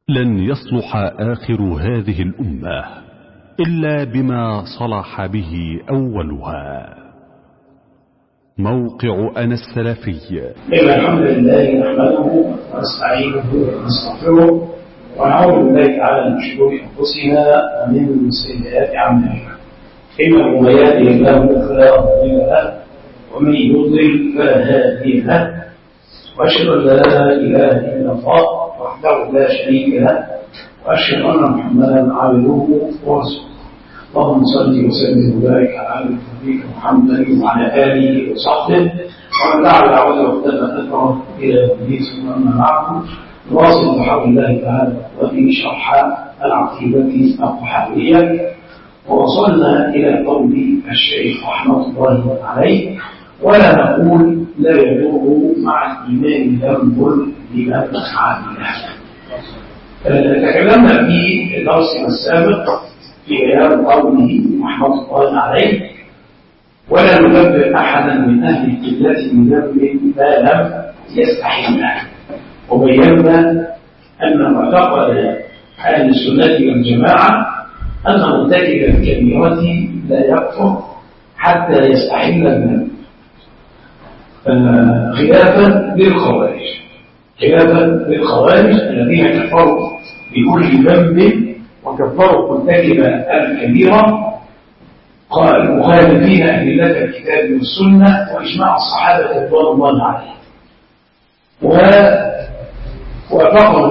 لن يصلح آخر هذه الأمة إلا بما صلح به أولها. موقع أنا السلفي. الحمد لله نحمده ونستعينه ونستغفره ونعوذ بالله تعالى من شرور أنفسنا ومن سيئات أعمالنا. إنه من يهده الله فلا مضل له ومن يضلل فلا هادي له، وأشهد أن لا إله إلا الله وحده لا شريك له، وأشهد أن محمدا عبده ورسوله. اللهم صل وسلم وبارك على نبينا محمد وعلى آله وصحبه ومن دعا بدعوته واهتدى أثره إلى يوم الدين. ثم أما بعد، نواصل بحول الله تعالى وفي شرح العقيدة الطحاوية، ووصلنا إلى قول الشيخ رحمة الله عليه: ولا نقول لا يضر مع الإيمان ذنب لمن عامله. تكلمنا في درسنا السابق في بيان قوله رحمة الله عليه: ولا نكبر أحدا من أهل القبلة بذنب ما لم يستحله. وبينا أن معتقد أهل السنة والجماعة أن مرتكب الكبيرة لا يكفر حتى يستحل الذنب، خلافا للخوارج الذين كفروا بكل ذنب وكفروا مرتكب الكبيرة مخالفين أدلة الكتاب والسنة وإجماع الصحابة رضوان الله عليهم. ووافقهم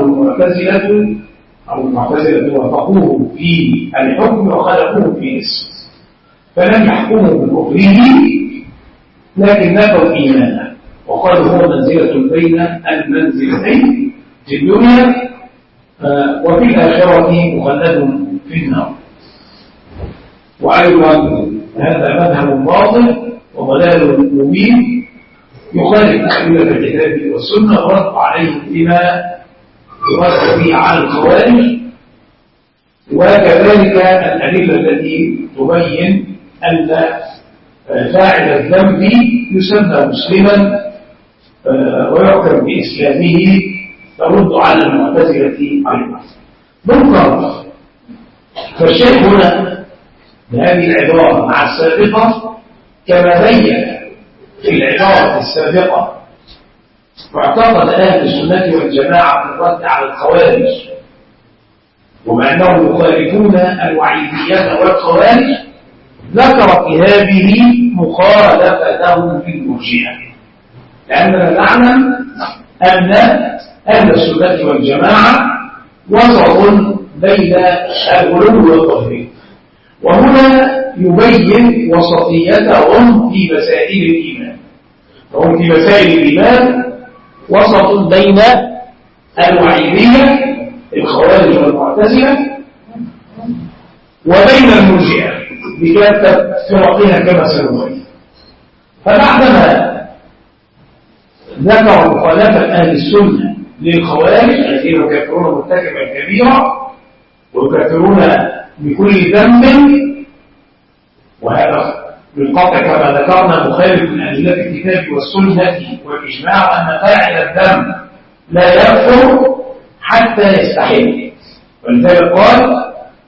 المعتزلة وافقوه في الحكم وخالفوه في الاسم، فلم يحكموا بكفره لكن نفوا إيمانه وقالوا هو منزلة بين المنزلتين في الدنيا وفي الآخرة مخلد في النار. وأيضا هذا مذهب باطل وضلال مبين يخالف أدلة الكتاب والسنة ورد عليه بما يرد به على الخوارج، وكذلك الأدلة التي تبين أن فاعل الذنب يسمى مسلما ويحكم بإسلامه ترد على المعتزلة أيضا. بالضبط، فالشيخ هنا بهذه العبارة مع السابقة كما بين في العبارة السابقة معتقد أهل السنة والجماعة في الرد على الخوارج، ومع أنهم يخالفون الوعيدية والخوارج، ذكر في هذه مخالفتهم في المرجئة، لأننا نعلم أن أهل السنة والجماعة وسط بين الغلو والتفريط، وهنا يبين وسطيتهم في مسائل الإيمان. فهم في مسائل الإيمان وسط بين الوعيدية الخوارج والمعتزلة وبين المرجئة بكافة فرقها كما سنبين. فبعدما ذكر مخالفة أهل السنة للخوارج الذين يكفرون مرتكبا الكبيرة ويكفرون بكل ذنب، وهذا بالقطع كما ذكرنا مخالف من أدلة الكتاب والسنة والإجماع أن فاعل الذنب لا يكفر حتى يستحل. ولذلك قال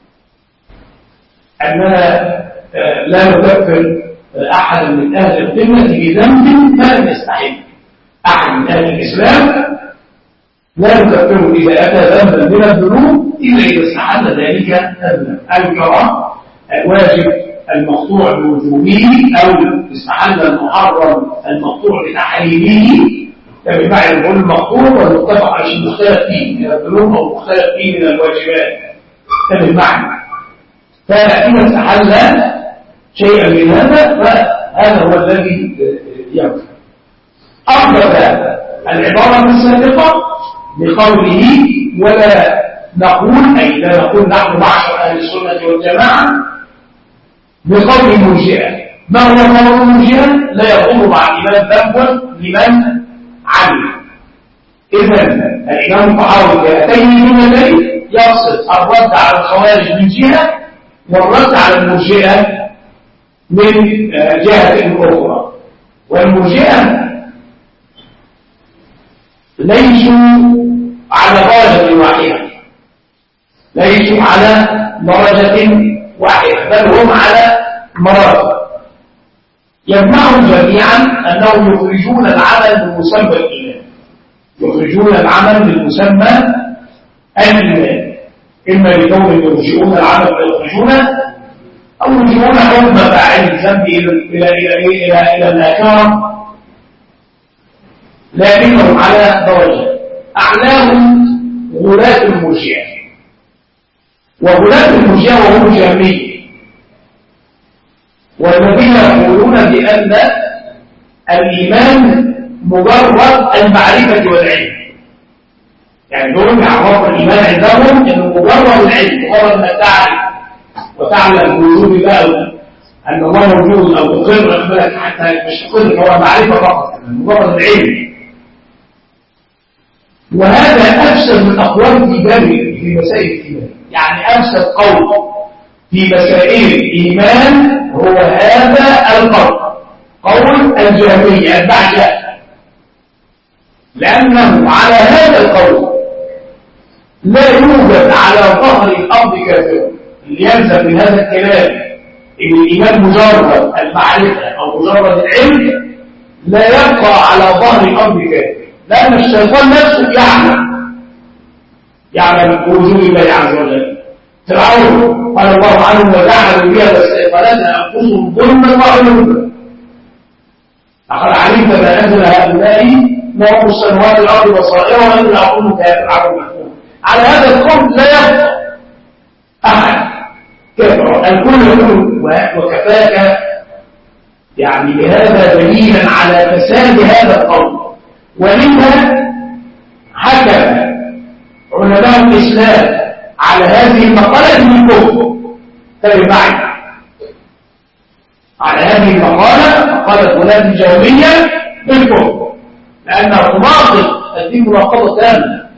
أننا لا نكفر أحدا من أهل القبلة بذنب ما لم يستحل. أحد من أهل الإسلام لا نكفره إذا أتى ذنبا من الذنوب إلا إذا استحل ذلك الذنب، أنكر الواجب المقطوع بوجوبه أو استحل المحرم المقطوع بتحريمه، فبمعنى نقول المقطوع والمتفق على شيء مختلف فيه من الذنوب أو مختلف فيه من الواجبات، فبالمعنى فإذا استحل شيئا من هذا فهذا هو الذي يكفر. أربط العبارة السابقة بقوله ولا نقول، أي لا نقول نحن معشر أهل السنة والجماعة، بقول المرجئة. ما هو قول المرجئة؟ لا يضر مع الإيمان ذنب لمن عمل. إذن الإمام الطحاوي بهاتين الجملتين يقصد الرد على الخوارج من جهة والرد على المرجئة من جهة أخرى. والمرجئة ليسوا على درجة واحدة، ليسوا على درجة واحدة، بل هم على مراتب. يجمعهم جميعا أنهم يخرجون العمل بمسمى الإيمان، يخرجون العمل بالمسمى الإيمان، إما لكون يرجعون العمل ويخرجونه، أو يرجعون حكم فاعل الذنب إلى الآخرة، لكنهم على درجة. أعلاهم غلاة المرجئة، وغلاة المرجئة وهم جهمية، والذين يقولون بأن الإيمان مجرد المعرفة والعلم، يعني دول يعرفوا الإيمان عندهم أنه مجرد العلم، مجرد أنك تعرف وتعلم بوجود الله أن الله موجود، أو تقر أقبلك حتى مش تقر، هو معرفة فقط مجرد العلم. وهذا أفسد من أقوال الإيمان في مسائل الإيمان، يعني أفسد قول في مسائل الإيمان هو هذا القول، قول الجهمية البعجاء، لأنه على هذا القول لا يوجد على ظهر الأرض كافر. اللي يلزم من هذا الكلام إن الإيمان مجرد المعرفة أو مجرد العلم لا يبقى على ظهر الأرض كافر، لأن الشيطان نفسه يعلم بوجود الله عز وجل. فرعون قال الله عنه وجعلوا بها واستيقنتها أنفسهم ظلما وعلوا، لقد علمت ما أنزل هؤلاء ما رب السماوات والأرض بصائر وأن لا أقول كافر مفهوم. على هذا القول لا يبقى أحد كافر، الكل يقول وكفاك يعني بهذا دليلا على فساد هذا القول. ولذا حكم علماء الإسلام على هذه المقالة بالكفر. تابع معي على هذه المقالة، مقالة غلاة الجهمية بالكفر، لأنها تناقض الدين مناقضة تامة.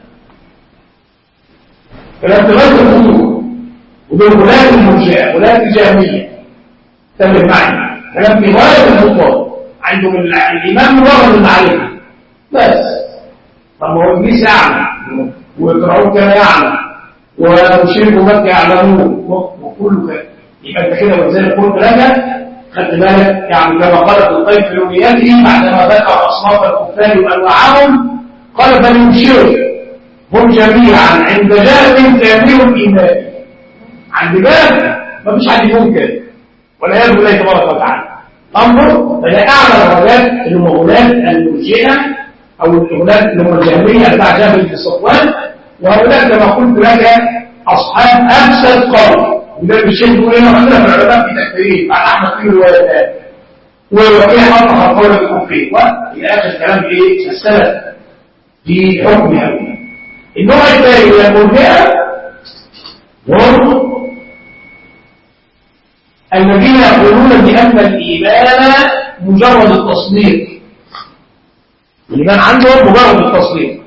كلام تغير الخطوة ودول غلاة المرجئة غلاة الجهمية. تابع معي كلام في غاية الخطوة، عندهم الإيمان مجرد المعرفة بس. طب هو إبليس يعلم، وفرعون كان يعلم، ومشرك مكة يعلمون، وكله كده. يبقى انت كده ولذلك قلت لك خدت بالك، يعني كما قال ابن القيم في رؤيته بعدما ذكر اصناف الكفار وانواعهم قال فليبشروا هم جميعا عند جهل كامل الايمان. عند جهل ما فيش حد يكون كده، والعياذ بالله تبارك وتعالى. انظر الى اعلى درجات اللي هم غلاة المرجئه او الغلاة اللي هم الجهميه بتاع جهل بن صفوان، وهؤلاء كما قلت لك أصحاب أفسد قول. وده بالشيء يقول لنا مثلا في العلماء في تكفيرين مع أحمد فيه الوالدات ووكيل حطها قول الكفرين وإلى آخر كلام إيه السلف في حكم هؤلاء. النوع الثاني من المرجئة هم الذين يقولون بأن الإيمان مجرد التصديق. الإيمان عندهم مجرد التصديق،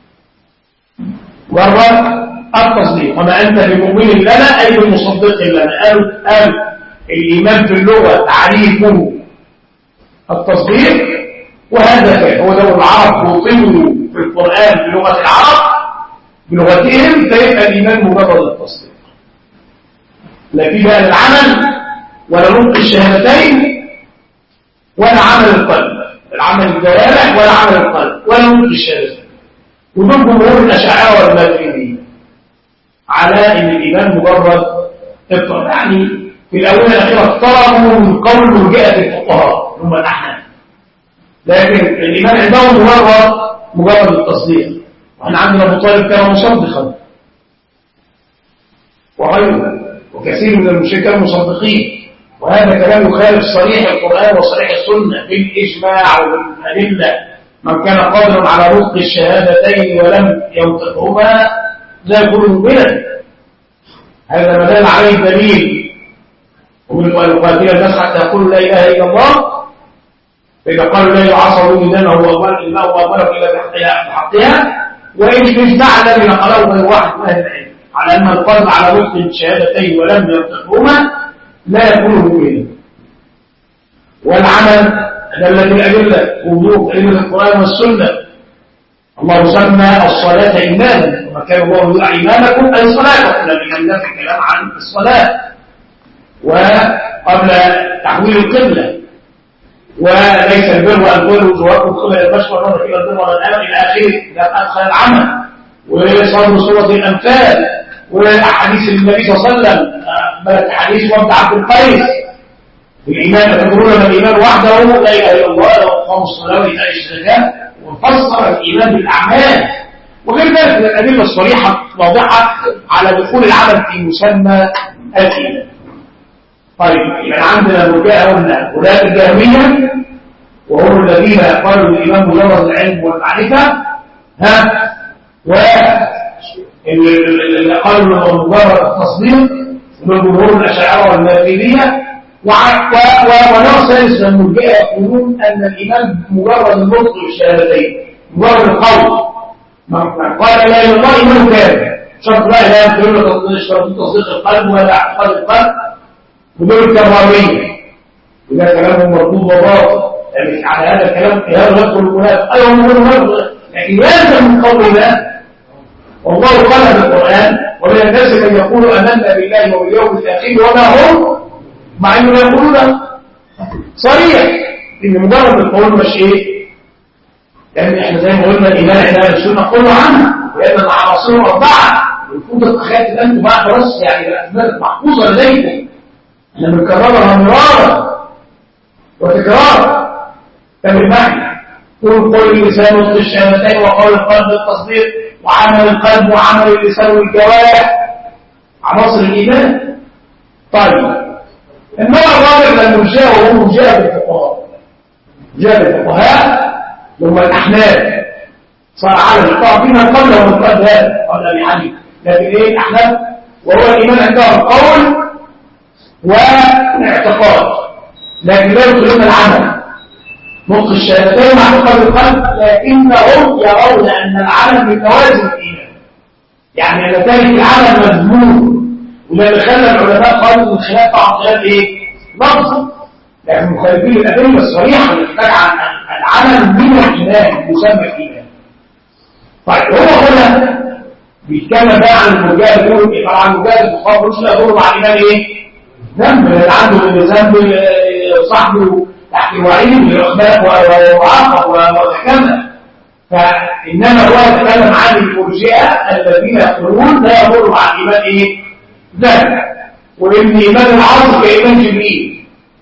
مجرد التصديق. وما أنت بمؤمن لنا أي بمصدق لنا. قال الإيمان في اللغة تعريفه التصديق، وهذا هو لو العرب وطنوا في القرآن بلغة العرب بلغتهم فيبقى الإيمان مجرد التصديق. لا في بقى العمل ولا نطق الشهادتين ولا عمل القلب، العمل الجوارح ولا عمل القلب ولا نطق الشهادتين. ودول جمهور الأشاعرة والماتريديين على أن الإيمان مجرد اضطراب، يعني في الأولى الأخيرة اقتربوا من قول مرجئة الفقهاء هم الأحناف، لكن الإيمان عندهم مجرد التصديق. وأنا عندنا أبو طالب كان مصدقا وغيره، وكثير من المشركين مصدقين، وهذا كلام يخالف صريح القرآن وصريح السنة بالإجماع وبالأدلة. من كان قادرا على نطق الشهادتين ولم ينطقهما لا يكون مؤمنا، هذا ما دل عليه دليل. ومن قاتل الناس حتى يقولوا لا اله الا الله، فاذا قالوا لا يعصروا دينه وامرك الا بحقها. وان اجمع الذي نقله غير واحد من اهل العلم على ان القادر على نطق الشهادتين ولم ينطقهما لا يكون مؤمنا. والعمل دلت الأدلة ووجوب أدلة القرآن والسنة الله سمى الصلاة إيمانا، وما كان الله يدعى إيمانكم أي صلاتكم، لأن ده في الكلام عن الصلاة وقبل تحويل القبلة، وليس البر أن تولوا وجوهكم قبل المشرق والمغرب إلى البر والأمل إلى آخره، إذا أدخل العمل وصار سورة الأنفال وأحاديث النبي صلى الله عليه وسلم، بل حديث وفد عبد القيس الإيمان تقولون أن الإيمان وحده لا إله إلا الله وإقام الصلاة وإيتاء الزكاة، وفسر الإيمان بالأعمال وغير ذلك من الأدلة الصريحة واضحة على دخول العمل في مسمى الإيمان. طيب يبقى عندنا المرجئة قلنا ولاة الجهمية وهم الذين قالوا الإيمان مجرد العلم والمعرفة، واللي قالوا مجرد التصديق من جمهور الأشاعرة والماتريدية، ونوع ثالث من المرجئة يقولون أن الإيمان مجرد النطق بالشهادتين، مجرد القول. قال لا إله إلا الله إيمان كامل، شرط لا إله إلا الله شرط تصديق القلب ولا اعتقاد القلب، ودول الكرامية وده كلامهم مرفوض وباطل، يعني على هذا الكلام هذا يدخل المنافق أيوه هو لكن يلزم من قول الله، والله قال في القرآن ومن الناس من يقول آمنا بالله وباليوم الآخر وما هم، مع انه يقولون صريح ان مجرد القول مش ايه، لان احنا زي ما قلنا الايمان احنا السنه قولوا عنها وان العناصر اربعه، المفروض تتخيل انتم بقى خلاص يعني الاسماء محفوظه لديكم، احنا بنكررها مرارا وتكرارا. فبالمعنى قول اللسان وقول الشهادتين وقول القلب التصديق وعمل القلب وعمل اللسان والجوارح عناصر الايمان. طيب النوع الرابع من المرجئة وهو مرجئة الفقهاء، مرجئة الفقهاء هم الأحناف، صار على الإطلاق فيما قبله من قبل هذا قبل أبي حنيفة، لكن إيه الأحناف وهو الإيمان عندهم قول واعتقاد، لكن لا يدخلون العمل، نطق الشهادتين مع اعتقاد القلب، لكنهم يرون أن العمل من توازن الإيمان، يعني أن تارك العمل مذموم، وده اللي خلى العلماء قالوا من خلال بعض خلال ايه؟ لفظ، لكن مخالفين الأدلة الصريحة اللي تحتاج عن العمل من الإيمان يسمى الإيمان. طيب هو هنا بيتكلم بقى عن المرجئة، بيقول طبعا المرجئة الفقهاء مش يقولوا مع الإيمان ايه؟ ذنب اللي عنده من ذنب صاحبه تحت الوعيد والإخلاق وعقب وتكمل، فإنما هو يتكلم عن المرجئة الذين يقولون لا يقولوا مع الإيمان ايه؟ ذلك، وإن إيمان العصر كإيمان جبريل،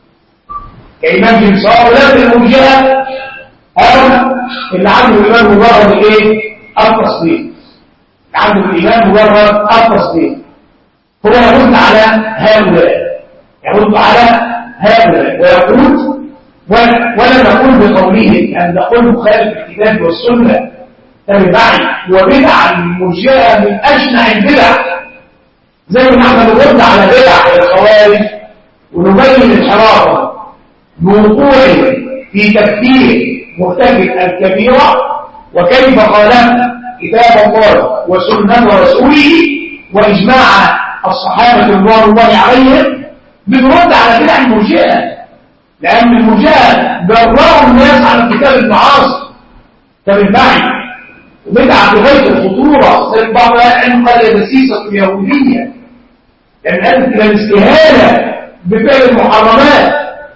كإيمان جبريل سواء ولا في المرجئة أو اللي عنده الإيمان مجرد الإيه؟ التصديق، عنده الإيمان مجرد التصديق، هو يرد على هؤلاء، يرد على هؤلاء ويقول ولا نقول بقوله أن نقول مخالف الكتاب والسنة تبعي وبدع المرجئة من أشنع البدع، زي ما احنا نرد على بدع الخوارج ونبين الحرارة بوقوع في تفكير مرتكب الكبيرة وكيف خالف كتاب الله وسنة رسوله وإجماع الصحابة رضوان الله عليهم، بنرد على بدع المرجئة، لأن المرجئة جرأوا الناس على الكتاب المعاصر فبالمعنى وبدع بغاية الخطورة، زي بعض العلم قال دسيسة اليهودية، لأن أنت الاستهانة بفعل المحرمات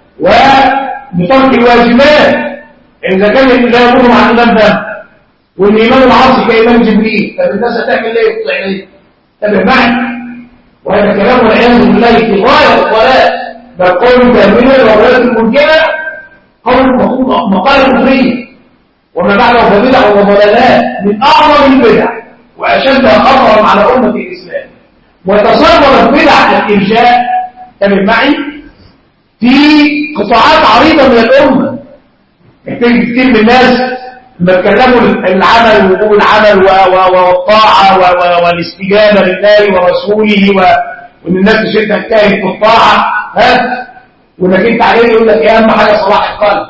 وبترك الواجبات، إذا كان لا يقولوا عن الإيمان ده والإيمان العاصي كإيمان جبريل، طب الناس هتعمل ايه وتطيع ليه؟ طب المعنى وهذا كلام والعياذ بالله في غاية الضلال، بل قول تأمينا وولاة المرجئة قول مقالة كفرية، وما بعده فبدع وضلالات من أعظم البدع وأشدها خطرا على أمة الإسلام، وتصرفت بدع الإرجاء تمام معي في قطاعات عريضة من الأمة. كتير من الناس لما اتكلموا العمل ووجوب العمل والطاعة والاستجابة لله ورسوله وإن الناس تشد تجتهد في الطاعة وإنك أنت عليه يقول لك إيه أهم حاجة صلاح القلب،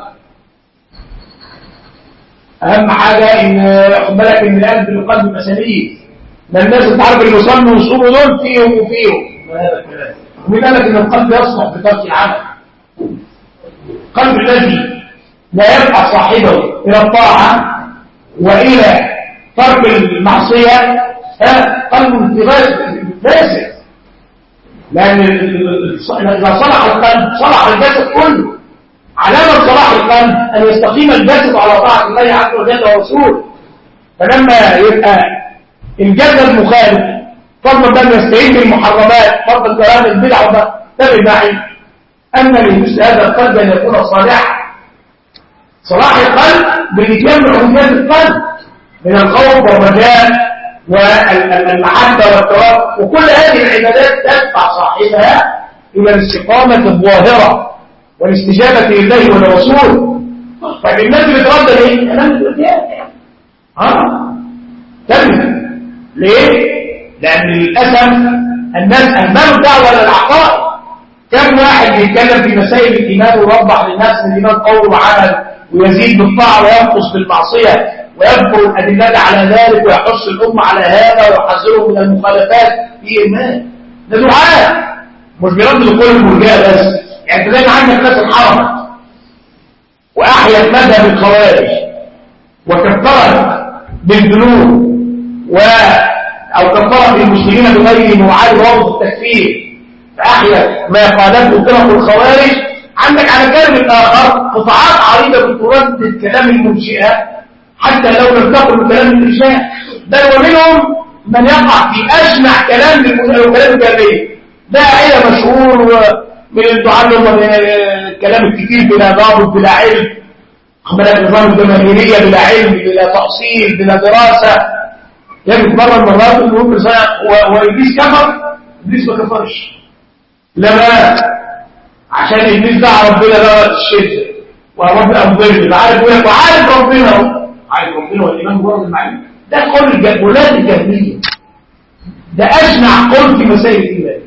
أهم حاجة إن خد بالك إن القلب للقلب مسالية، ما الناس أنت عارف اللي يصلوا ويصوموا دول فيهم وفيهم، ومن قال لك إن القلب يصلح بترك العمل، القلب الذي لا يبقى صاحبه إلى الطاعة وإلى ترك المعصية قلب في غاية فاسد، لأن إذا صلح القلب صلح الجسد كله. علامة صلاح القلب أن يستقيم الجسد على طاعة الله عز وجل ورسوله. فلما يبقى الجسد مخالف فضلا بأن يستعين بالمحرمات فضلا كلام البدع وتابع معي أن لمثل هذا القلب أن يكون صالحا. صلاح القلب بالإتيان بعبوديات القلب من الخوف والرجاء والمحبة والتوكل، وكل هذه العبادات تدفع صاحبها إلى الاستقامة الظاهرة والاستجابة لله ولرسوله. طيب الناس بتردد ايه؟ كلام الاتيان. تمام. ليه؟ لأن للأسف الناس أهملوا الدعوة للعقائد. كم واحد بيتكلم في مسائل الإيمان ويوضح للناس ان الإيمان قول وعمل ويزيد بالطاعة وينقص بالمعصية ويذكر الأدلة على ذلك ويحث الأمة على هذا ويحذرهم من المخالفات في إيمان. ده دعاء مش بيرد لكل المرجئة بس. يعني انت دايما عندك ناس انحرفت وأحيت مذهب الخوارج وكفرت بالذنوب أو كفرت المسلمين بغيرهم وعاد رفض التكفير فأحيت ما قالته فرق الخوارج. عندك على جانب الآخر قطاعات عريضة تردد كلام المنشئة حتى لو لم تقل كلام الإرجاء، بل ومنهم من يقع في أجمع كلام وكلام الجاهلية. ده عيلة مشهور من التعلم الكلام الكثير بلا ضابط بلا علم، بلا نظام الجماهيرية بلا علم بلا تأصيل بلا دراسة. يعني مرة المرات يقول وإبليس كفر، إبليس ما كفرش لما عشان إبليس دعا ربنا بقى الشدة ورب أمضيه عارف يقول لك وعارف ربنا عارف ربنا والإيمان مجرد المعلم. ده قول الجهولات الجاهلية، ده أجمع قول في مسائل الإيمان.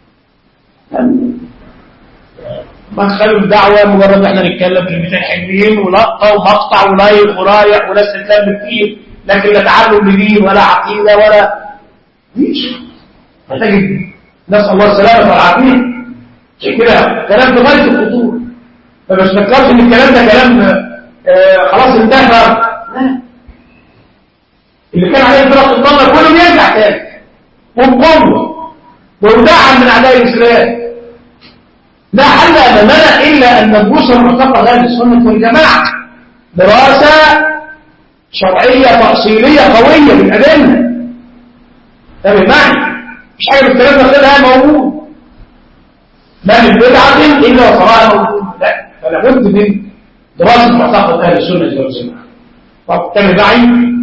ما تخلوا الدعوة مجرد احنا نتكلم كلمتين حلوين ولقطة ومقطع ولايق ورايح ولا استدلال كتير، لكن لا تعلم لدين ولا عقيدة ولا مفيش. هتجد نسأل الله السلامة والعافية. عشان كده كلام بغاية الخطورة. فمش فكرت ان الكلام ده كلام خلاص انتهى. لا، اللي كان عليه فرق الضالة كله بيرجع تاني وبقوة ويدعم من أعداء الإسلام. لا حل أمامنا إلا أن ندرس المعتقد أهل السنة والجماعة دراسة شرعية تأصيلية قوية بالأدلة. تابع معي، مش حاجة بالكلام ده خلها موجود ما من بدعة إلا وصراحة موجود. لا، فلا بد من دراسة معتقد أهل السنة والجماعة. طب تابع معي.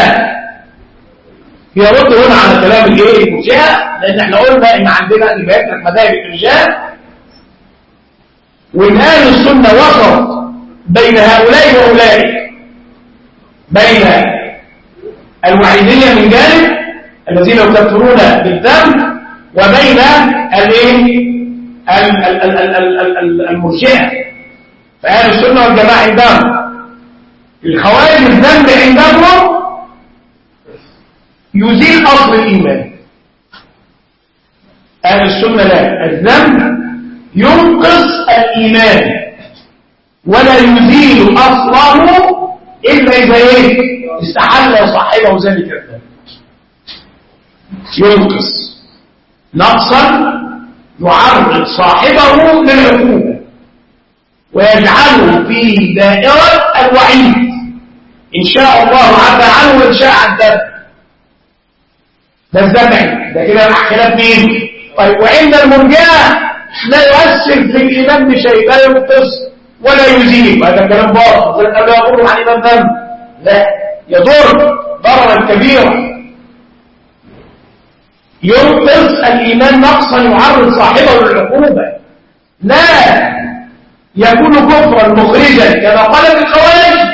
يرد هنا على كلام المرجئة، لأن احنا قلنا إن عندنا إمامات مذاهب الرجال وإن أهل السنة وسط بين هؤلاء وأولئك، بين الوعيدية من جانب الذين يكفرون بالذنب وبين المرجئة. فأهل السنة والجماعة عندهم الخوارج الذنب عندهم يزيل أصل الإيمان. أهل السنة لا، الذنب ينقص الإيمان ولا يزيل أصله إلا إذا استحل صاحبه ذلك الذنب. ينقص نقصا يعرض صاحبه للعقوبة ويجعله في دائرة الوعيد إن شاء الله عفى عنه وإن شاء عذبه. ده الزمعي ده كده خلاف مين؟ طيب وعند المرجئة لا يؤثر في الإيمان بشيء، لا ينقص ولا يزيل. هذا كلام باطل. لا يضر عن الإيمان ذنب، لا يضر ضررا كبيرا. ينقص الإيمان نقصا يعرض صاحبه للعقوبة، لا يكون كفرا مخرجا كما قال الخوارج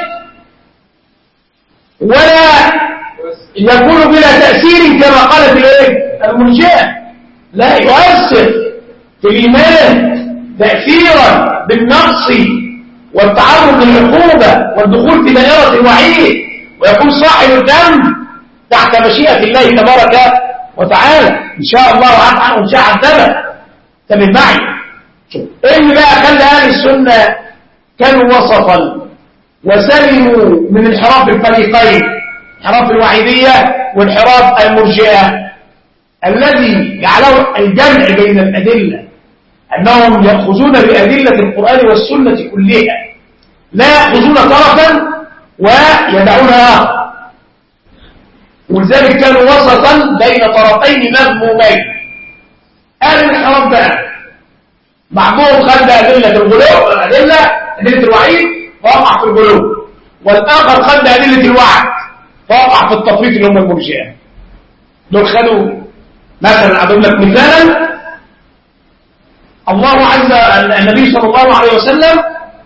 ولا يكون بلا تأثير كما قالت المرجئة. لا يؤثر في الإيمان تأثيرا بالنقص والتعرض للعقوبة والدخول في دائرة الوعيد، ويكون صاحب الذنب تحت مشيئة الله تبارك وتعالى إن شاء الله عنه وإن شاء عذبه. تابع معي. إيه اللي بقى خلى أهل السنة كانوا وسطا وسلموا من انحراف الفريقين؟ انحراف الوعيدية وانحراف المرجئة. الذي جعله الجمع بين الأدلة أنهم يأخذون بأدلة القرآن والسنة كلها، لا يأخذون طرفا ويدعون آخر، ولذلك كانوا وسطا بين طرفين مذمومين. أهل الانحراف بقى بعضهم خد أدلة الغلو، أدلة الوعيد فوقع في الغلو، والآخر خد أدلة الوعد فوقع في التفريط اللي هم المرجئة. دول خدوا مثلا أضرب لك مثالا، الله عز النبي صلى الله عليه وسلم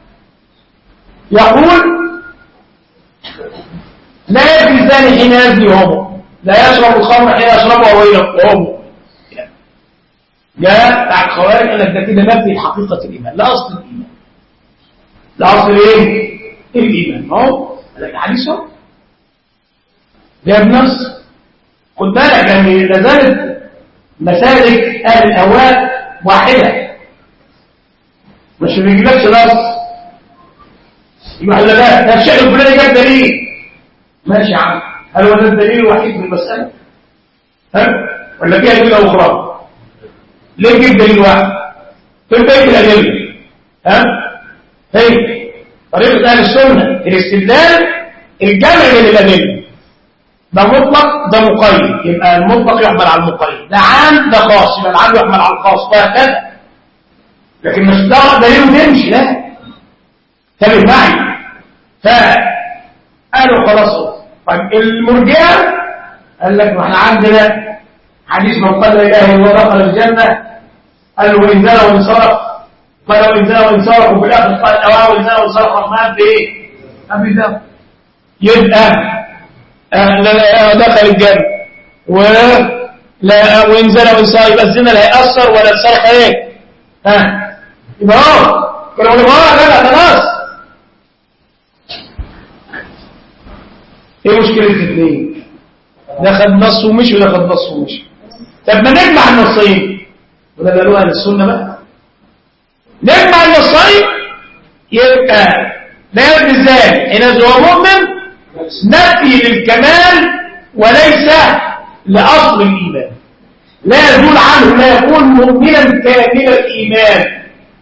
يقول لا يزني الزاني حين يزني وهو لا يشرب الخمر حين يشربها وهو جاء بتاع الخوارج قال لك ده كده نفي حقيقة الإيمان، لا أصل الإيمان، لا أصل إيه؟ الإيمان. أهو قال لك الحديث اهو جاب نص. خد بالك يعني لا زالت مسالك أهل الأهواء واحدة، مش بيجيبلكش نص يبقى لا ده الشيء الفلاني جاب دليل، ماشي يا عم، هل هو ده الدليل الوحيد في المسألة؟ ها؟ ولا فيها أدلة أخرى؟ ليه تجيب دليل واحد؟ فين بقية الأدلة؟ ها؟ فين؟ طريقة أهل السنة الاستدلال الجمع بين الأدلة، ده مطلق ده مقيد، يبقى المطلق يحمل على المقيد، ده عام ده خاص، يبقى العام يحمل على الخاص وهكذا. لكن مش ده دليل تمشي، لا تابع معي. فقالوا خلاص. طيب المرجئة قال لك ما احنا عندنا حديث من قال لا اله الا الله دخل الجنه، قال له وان زنى وان سرق، قال له وان زنى وان سرق، وفي الاخر قال اوعى وان زنى وان سرق رحمن بايه؟ ابي ده يبقى دخل الجنه ولا وان زنى وان سرق، يبقى الزنا لا هيأثر ولا السرقه ايه؟ ها يبقى كانوا علماء لا خلاص. ايه مشكله الاثنين؟ ده خد نص ومشي وده خد نص ومشي. طب ما نجمع النصين، ولا قالوا اهل السنه بقى نجمع النصين، يبقى لا يبني الزاني حين هو مؤمن نفي للكمال وليس لاصل الايمان، لا يزول عنه، لا يكون مؤمنا كامل الايمان،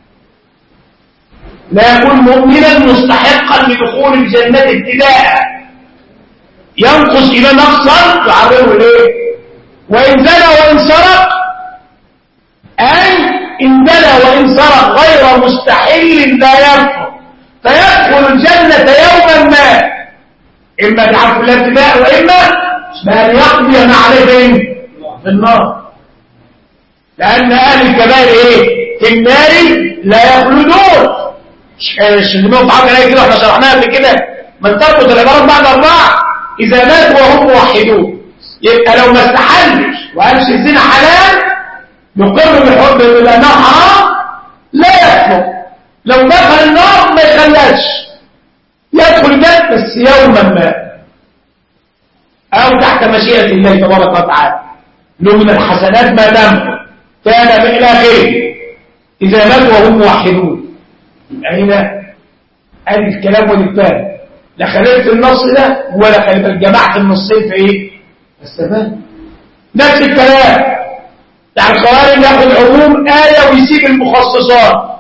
لا يكون مؤمنا مستحقا لدخول الجنه ابتداء، ينقص إلى نقصا يعرضه إليه. وإن زنى وإن سرق، أي إن زنى وإن سرق غير مستحيل لا يكفر، فيدخل الجنة يوما ما، إما بعفو الابتداء وإما بأن يقضي ما عليه في النار، لأن أهل الكبائر إيه؟ في النار لا يخلدون. مش نموت حاجة عليه كده احنا شرحناها قبل كده، من تربط العبارة بعد أربعة إذا مات وهم موحدون، يبقى لو ما استحلش وقالش الزنا حلال يقر بالحب بأنه حرام لا يكفر، لو دخل النار ما يخلاش يدخل الجنة بس يوما ما، أو تحت مشيئة الله تبارك وتعالى له من الحسنات ما دام كان إلى خير إذا مات وهم موحدون. يبقى هنا أدي الكلام والإثبات، لا خليت النص ده ولا خليت الجماعة النصين في ايه؟ استفاد. نفس الكلام يعني الخوارج ياخد عموم آية ويسيب المخصصات،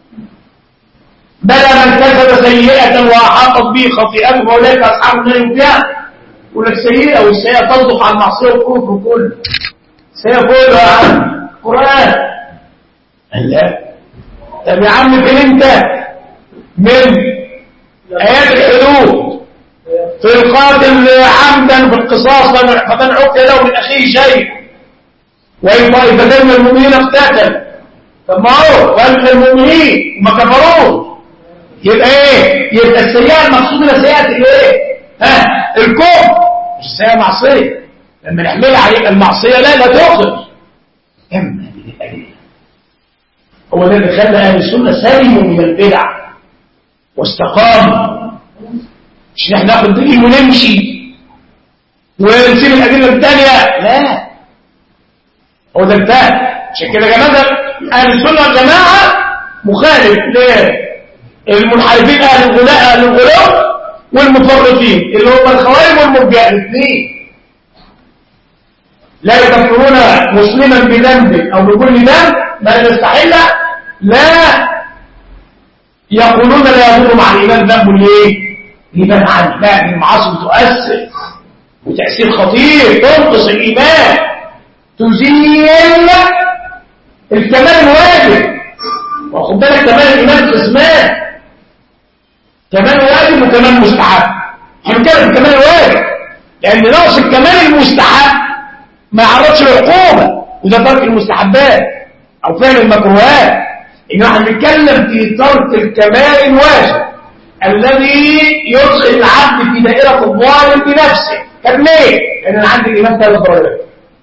بلى من كسب سيئة وأحاطت به خطيئته فأولئك أصحاب النار هم فيها. يقول لك سيئة، والسيئة تصدق على المعصية والكفر كله، سيئة كله يا عم قرآن. لا طب يا عم فين انت من آيات الحدود في القاتل عمدا في القصاص فمن عفي له من أخيه شيء وإن طائفتين من المؤمنين اقتتلوا، طب ما هو وأن المؤمنين وما كفروش، يبقى إيه؟ يبقى السيئة المقصود بها سيئة الإيه؟ الكفر، مش سيئة معصية، لما نحملها عليه المعصية لا تؤخذ إما بالأدلة. هو ده اللي خلى أهل السنة سلموا من البدع واستقاموا، مش نحن ناخد دليل ونمشي ونسيب الأدلة الثانية، لا هو ده الثاني. عشان كده جماعة أهل السنة والجماعة مخالف للمنحرفين أهل الغلاء أهل الغلو والمفرطين اللي هم الخوارج والمرجئه الاثنين لا يكفرون مسلما بذنب او بكل ذنب بل يستحل لا يقولون لا يضر مع الايمان ذنب ليه؟ ايمان عنه لا المعاصي تؤثر وتاثير خطير تنقص الايمان تزيل الكمال الواجب واخد بالك كمال الايمان قسمان كمال واجب وكمال مستحب احنا بنتكلم كمال الواجب لان نقص الكمال المستحب ما يعرضش العقوبه وده ترك المستحبات او فعل المكروهات انه احنا بنتكلم في ترك الكمال الواجب الذي يدخل العبد في دائره الظالم بنفسه طب ليه؟ لان انا عندي الايمان ثلاث درجات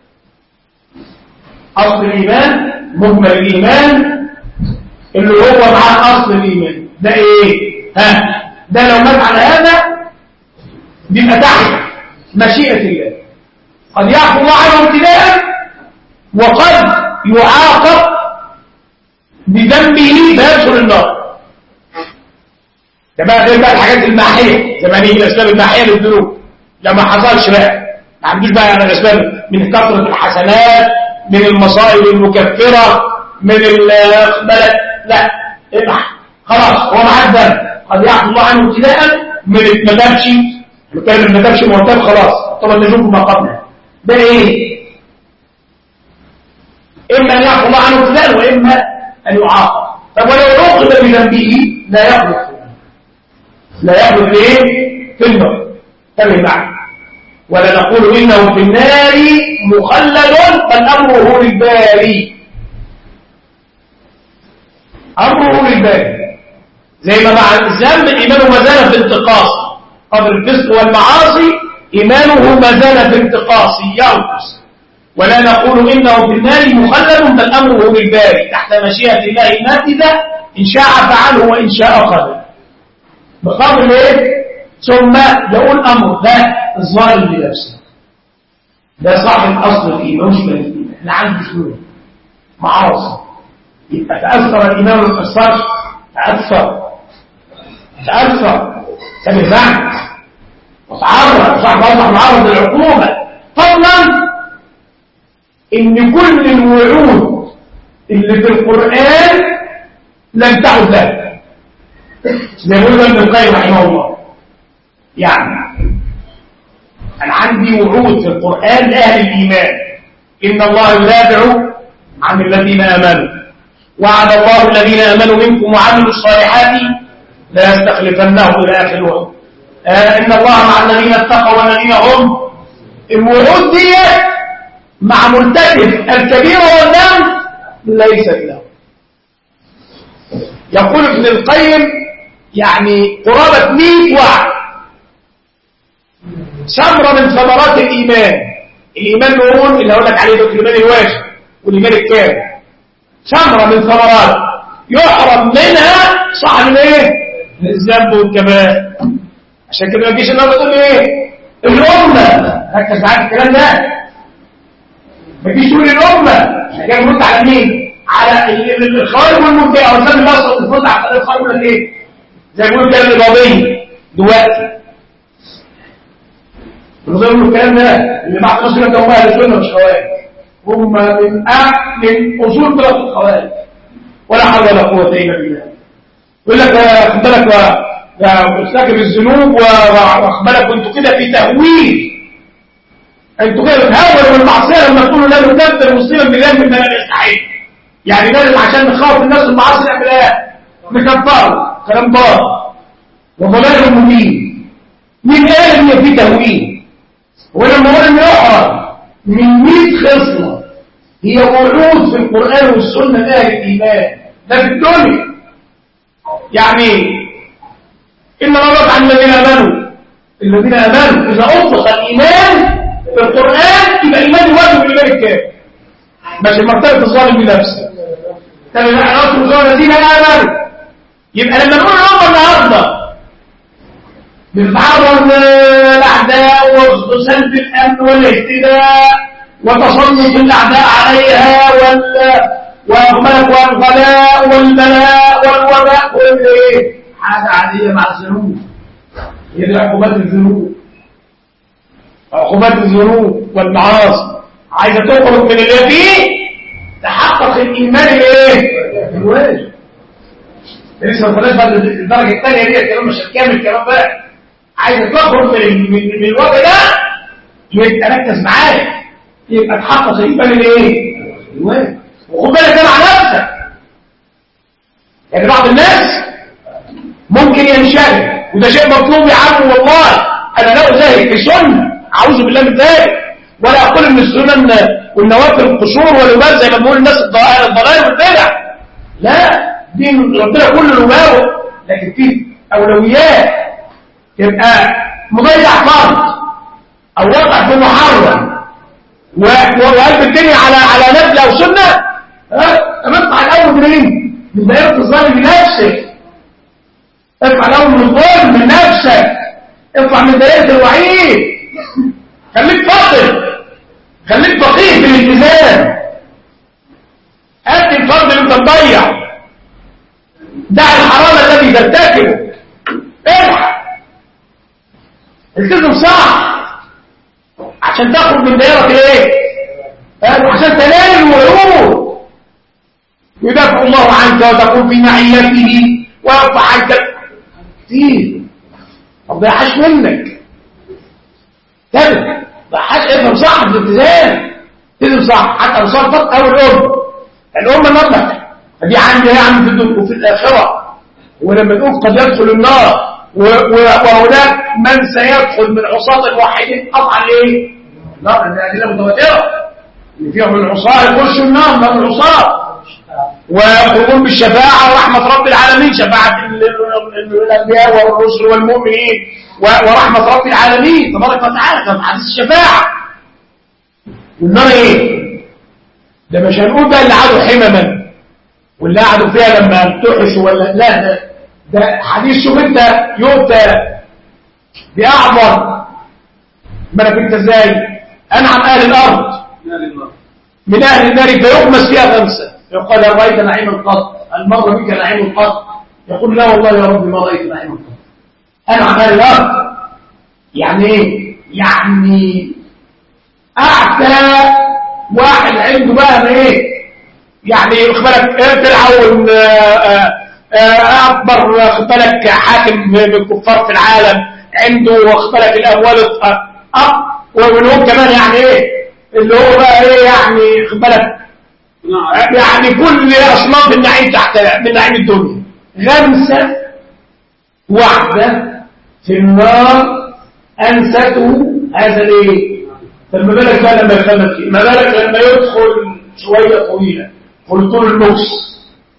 اصل الايمان مجمل الايمان اللي هو معاه اصل الايمان ده ايه؟ ده لو مات على هذا بيبقى تحت مشيئه الله قد يعفو الله عنه ابتداء وقد يعاقب بذنبه فيدخل النار ده بقى غير بقى الحاجات الماحيه زي ما نيجي الاسباب الماحيه للذنوب لا ما حصلش بقى ما عندوش بقى انا الاسباب من كثره الحسنات من المصائب المكفره من البلد لا ابحث خلاص هو معاه الذنب قد يعفو الله عنه ابتداء من ما تابش الكلام ما تابش مرتب خلاص طبعا نشوف ما قبله ده ايه اما ان يعفو الله عنه ابتداء واما ان يعاقب طب ولو عوقب بذنبه لا يخلد ايه في النار تمام معي ولا نقول انه في النار مخلد بل امره للباري امره للباري زي ما مع الذنب ايمانه ما زال في انتقاص قبل الفسق والمعاصي ايمانه ما زال في انتقاص ينقص ولا نقول انه في النار مخلد بل امره للباري تحت مشيئه الله النافذه ان شاء فعله وان شاء قدر بقدر ايه ثم يقول امر ده الظالم بنفسه ده صاحب اصل الايمان مش من الايمان احنا عندي شنو معاصي يبقى تاثر الايمان ما تاثرش تاثر سمع وتعرض صاحب اصبح معرض للعقوبه فضلا ان كل الوعود اللي في القران لم تعد له زي ما يقول ابن القيم رحمه الله يعني أنا عندي وعود في القرآن لأهل الإيمان إن الله يدافع عن الذين آمنوا وعد الله الذين آمنوا منكم وعملوا الصالحات لا يستخلفنهم إلى آخر الوعد إن الله مع الذين اتقوا والذين هم الوعود دي مع مرتكب الكبيرة والذنب ليست له يقول ابن القيم يعني قرابة 100 وعد ثمرة من ثمرات الإيمان الإيمان نقول اللي هقول لك عليه ده الإيمان الواجب والإيمان الكامل ثمرة من ثمرات يحرم منها صاحب الايه الذنب والكمال عشان كده ما تجيش النهارده تقول ايه الأمة ركز معايا في الكلام ده ما تجيش تقول الأمة احنا جاي نرد على مين على الخوارج والمبتدع والذنب الأصل المفروض على الخوارج ولا ايه زي ما بيقولوا كلام البابيه دلوقتي بنقول الكلام ده اللي بعد نص كده هم اهل السنه مش خوارج هم من اصول ثلاث الخوارج ولا حول ولا قوه الا بالله يقول لك خد بالك يا مرتكب الذنوب واخد بالك انتوا كده في تهويل انتوا كده بتهولوا بالمعصيه لما تقولوا لا نكفر مسلما بذنب ما لا يستحق يعني لازم عشان نخاف الناس المعاصي نعملها نكفره كلام باطل وضلال مبين مين قال ان في تهويل ولما قال ان يحرم من 100 خصله هي وعود في القران والسنه لاهل الايمان ده في الدنيا يعني ان الله عن الذين امنوا اذا اطلق الايمان في القران يبقى ايمان واجب بالايمان الكامل مش مرتبه الظالم بنفسه تاني لا اصل الذين امنوا يبقى لما نقول الأمة النهارده بتتعرض للأعداء وسلب الأمن والاهتداء وتسلط الأعداء عليها والغلاء والبلاء والوباء والإيه حاجة عادية مع الذنوب هي عقوبات الذنوب، عقوبات الذنوب والمعاصي. عايزة تخرج من اللي فيه تحقق الإيمان الايه؟ الواجب. لسه ما خلاش بعد الدرجة الثانية دي الكلام مش هتكمل كلام بقى. عايزة تخرج من الوضع ده يبقى ركز معايا، يبقى تحقق الإيمان الايه؟ الواجب. وخد بالك ده مع نفسك. يعني بعض الناس ممكن ينشغل، وده شيء مطلوب يا عم والله. انا لا ازاهد في سنه، اعوذ بالله من ذلك، ولا اقول ان السنن والنوافل القصور والعباد زي ما بيقول الناس الضلال والبدع. لا، دين ربنا كله نباوه، لكن في اولويات. يبقى مضيع فرض او وقع في محرم وقلب الدنيا على نفل او سنه، اطلع الاول منين؟ من دائره الظالم بنفسك. اطلع الاول من الظلم من نفسك، اطلع من دائره الوعيد. خليك فاضل، خليك فقيه في الالتزام. ادي الفرض اللي انت مضيع، دع الحرام الذي ترتكبه، الحق التزم صح عشان تخرج من دائره الايه؟ عشان تنال الوعود. يدافع الله عنك وتكون في معيته ويرفع عنك كتير. طب ده يحش منك تبقى ضحاش. افهم صح بالالتزام، تلزم صح حتى لو صارت او الامه نطلق دي عندي هي عند في الدنيا وفي الاخره. ولما تقول قد يدخل النار وهناك من سيدخل من عصاة الموحدين قطعا ليه؟ لا، ده ادله متواتره اللي فيهم العصاة يخشوا النار من العصاة، ويقومون بالشفاعة ورحمة رب العالمين، شفاعة الأنبياء والرسل والمؤمنين ورحمة رب العالمين تبارك وتعالى. كان حديث الشفاعة. والنار ايه؟ ده مش هنقول بقى اللي قعدوا حمما واللي قعدوا فيها لما امتحشوا ولا لا، ده حديث. شوف انت يؤتى بأعظم ملك انت ازاي؟ أنعم أهل الأرض من أهل النار فيغمس فيها غمسة، يقول هل رأيت نعيما قط؟ هل مر بك نعيم قط؟ يقول لا والله يا رب ما رأيت نعيما قط. أنعم أهل الأرض يعني ايه؟ يعني أعتى واحد عنده بقى ايه؟ يعني خد بالك فرعون أكبر خد بالك حاكم من الكفار في العالم، عنده خد بالك الأموال ومنهم كمان يعني ايه اللي هو بقى ايه يعني خد بالك يعني كل أصناف النعيم تحت من نعيم الدنيا. غمسة واحدة في النار أنسته هذا الايه؟ فما بالك بقى لما يخلط فيه، ما بالك لما يدخل شوية طويلة قل طول النص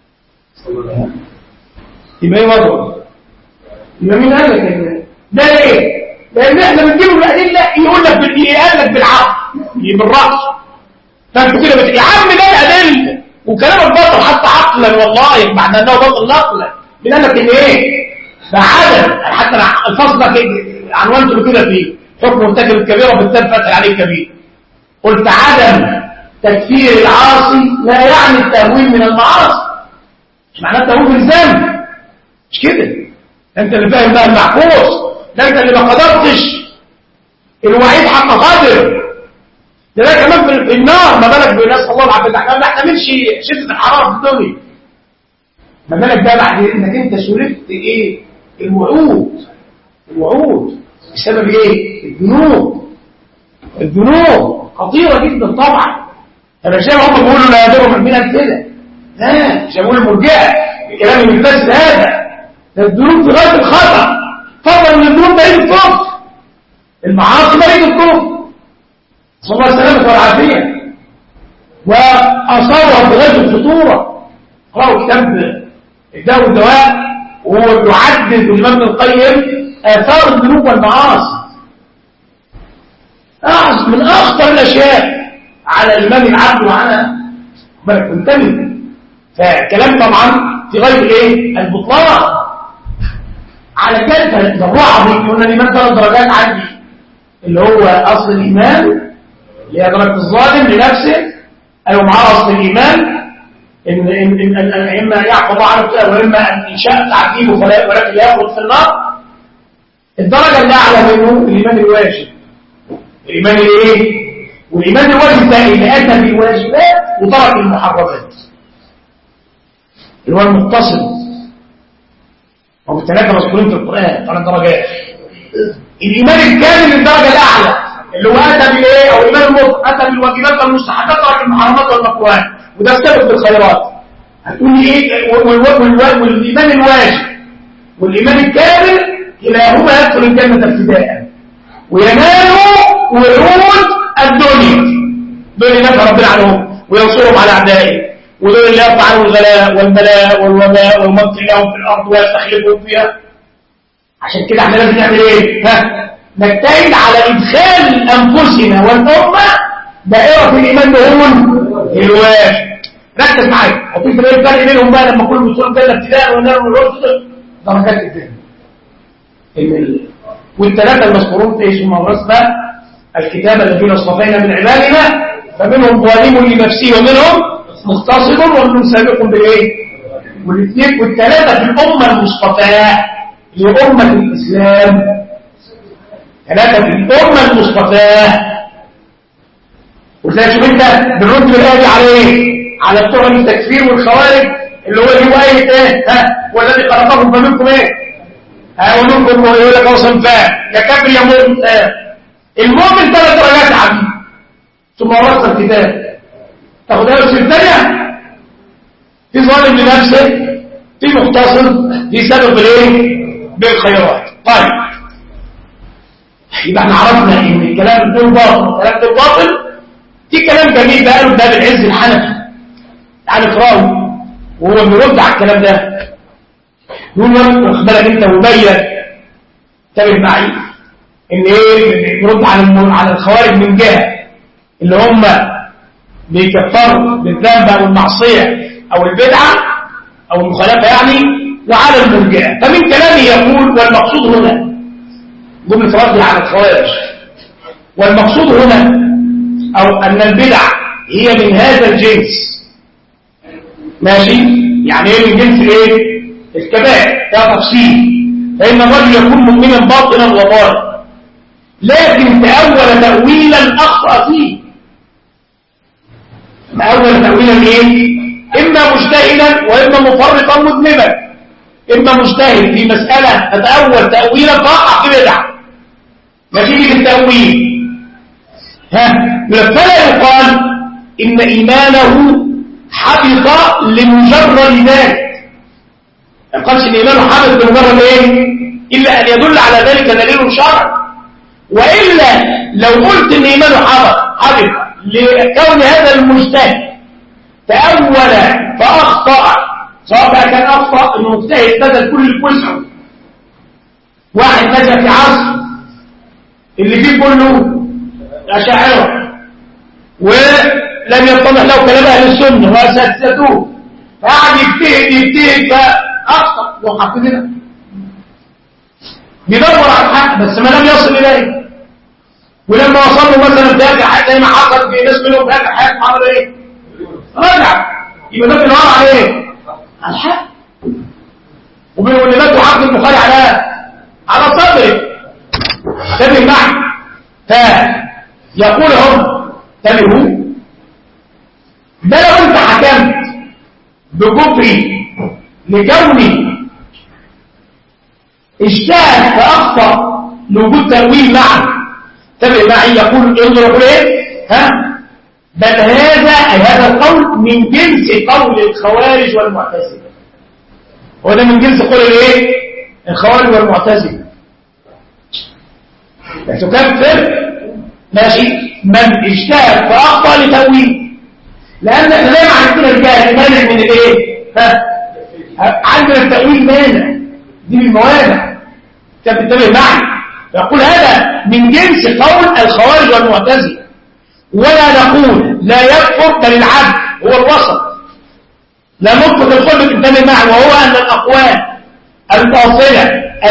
يبقى ايه وضعه؟ يبقى مين قال لك ان ده ايه؟ لان احنا بنجيبه الادله يقول لك بالعقل بالراس. فانتوا كده يا عم ده الادله وكلامك باطل حتى عقلا والله، معنى انه باطل نقلا. مين قال لك ان ايه؟ ده عدم. حتى الفصل ده عنوانته كده فيه حكم مرتكب الكبيره بالتالي فتح عليه الكبير. قلت عدم تكفير العاصي لا يعني التهويل من المعاصي، مش معناه التهويل بالذنب، مش كده. انت اللي فاهم بقى المعكوس، ده انت اللي ما قدرتش الوعيد حق قدر. ده كمان في النار، ما بالك بناس الله العبد. احنا ما بنحتملش شده الحراره في الدنيا، ما بالك بقى بعد انك انت سلبت ايه؟ الوعود بسبب ايه؟ الذنوب خطيره جدا طبعا. انا مش هم بيقولوا لا يضرهم من كده، لا مش هقول المرجئه الكلام اللي بس هذا. ده الذنوب في غايه الخطر، فضلا من الذنوب بعيد الكفر، المعاصي بعيد الكفر صلى الله عليه وسلم والعافيه، واصابهم بغايه الخطوره. قرأوا كتاب الدواء والدواء وهو يعدد الإمام ابن القيم آثار الذنوب والمعاصي. من أخطر الأشياء على الإمام العبد وعلى ملك منتمي. فالكلام طبعا في غير ايه؟ البطلان. على كده الرعب قلنا الإيمان 3 درجات عندي، اللي هو أصل الإيمان اللي هي درجة الظالم لنفسه، أيوة معاه أصل الإيمان إما يعفو الله عنه وإما أن شاء تعذيبه ولكن لا يخرج في النار. الدرجة الأعلى منه الإيمان الواجب. الإيمان الإيه؟ والإيمان الواجب ده اللي أتى بالواجبات وترك المحرمات، اللي هو المتصل. وبالثلاثة مذكورين في القرآن 3 درجات. الإيمان الكامل الدرجة الأعلى اللي هو أتى بالإيه؟ أو الإيمان المطلق أتى بالواجبات والمستحبات ترك المحرمات والمكروهات، وده السبب بالخيرات. هتقول لي إيه؟ والإيمان الواجب والإيمان الكامل كلاهما يدخل الجنة ابتداء وينالوا ورود الدنيا، دول اللي نفع ربنا عنهم وينصرهم على أعدائهم، ودول اللي يرفع عنهم الغلاء والبلاء والوباء ويمكن لهم في الأرض ويستخلفهم فيها. عشان كده احنا لازم نعمل ايه؟ نجتهد على إدخال أنفسنا والأمة دائرة الإيمان بهم الواجب. ركز معايا، وفي فرق بينهم بقى لما كل بيدخلوا كده ابتداء ونالوا ورود درجات الدنيا. والثلاثة المذكورون في اسم ورثنا الكتاب الذين اصطفينا من عبادنا فمنهم ظالم لنفسه ومنهم مقتصد ومنهم سابق بالايه؟ والاثنين والثلاثة في الأمة المصطفاة هي أمة الإسلام. 3 في الأمة المصطفاة. وتلاقي شوف انت بنرد بالآية على ايه؟ على بتوع التكفير والخوارج اللي هو رواية ايه؟ والذي خلقكم فمنكم ايه؟ ومنكم يقول لك هو صنفان يا كافر يا مؤمن. المؤمن 3 درجات يا حبيبي ثم ورثنا الكتاب. تاخدها له الثانية في ظالم لنفسه في مقتصد في سبب الايه؟ بالخيرات. طيب يبقى احنا عرفنا ان الكلام ده باطل والكلام ده باطل. في كلام جميل بقى له ده بالعز الحنفي عن فراوي وهو بيرد على الكلام ده. يقول واخد بالك انت مبين انتبه معي ان ايه بيرد على الخوارج من جهه اللي هم بيكفروا بالذنب او المعصيه او البدعه او المخالفه يعني، وعلى المرجئه. فمن كلامه يقول والمقصود هنا جمله رد على الخوارج، والمقصود هنا او ان البدع هي من هذا الجنس. ماشي؟ يعني ايه من جنس ايه؟ الكبائر ده تفصيل. فإن الرجل يكون مؤمنا باطنا وظاهرا لكن تأول تأويلا أخطأ فيه. تأول تأويلا ايه؟ إما مجتهدا وإما مفرطا مذنبا. إما مجتهد في مسألة فتأول تأويلا فأقع في بدعة نتيجة التأويل. فلا يقال إن إيمانه حبط لمجرد ذلك. ما يقالش ان ايمانه حدث بمجرد ايه؟ الا ان يدل على ذلك دليل شرعي. والا لو قلت ان ايمانه حدث لكون هذا المجتهد تأول فاخطأ، سواء بقى كان اخطأ انه مجتهد بذل كل وسعه. واحد نشأ في عصر اللي فيه كله اشاعره ولم يتضح له كلام اهل السنه واساتذته، فقعد يجتهد أخطأ وحفظنا بيدور على الحق بس ما لم يصل إليه. ولما وصلوا مثلا في آخر حياته زي ما حصل في ناس منهم في آخر حياته عمل إيه؟ رجع. يبقى ده بيدور على إيه؟ على الحق. وبيقول اللي ماتوا حفظ البخاري على صدره. تبه معي. فيقول هم تبهوا ده لو أنت حكمت بكفري لكوني اجتهد فأخطأ لوجود تأويل معه. تبع معي يقول انظروا ايه؟ بل هذا القول من جنس قول الخوارج والمعتزلة. وده من جنس قول الايه؟ الخوارج والمعتزلة. تكفر ماشي من اجتهد فأخطأ لتأويل، لأن احنا دايما عندنا الجاهل مانع من الايه؟ عندنا التأويل مانع، دي من الموانع. تنتبه معي. يقول هذا من جنس قول الخوارج والمعتزلة. ولا نقول لا يكفر بل العدل هو الوسط. لا نطلق الكل تنتبه معي، وهو أن الأقوال الباطلة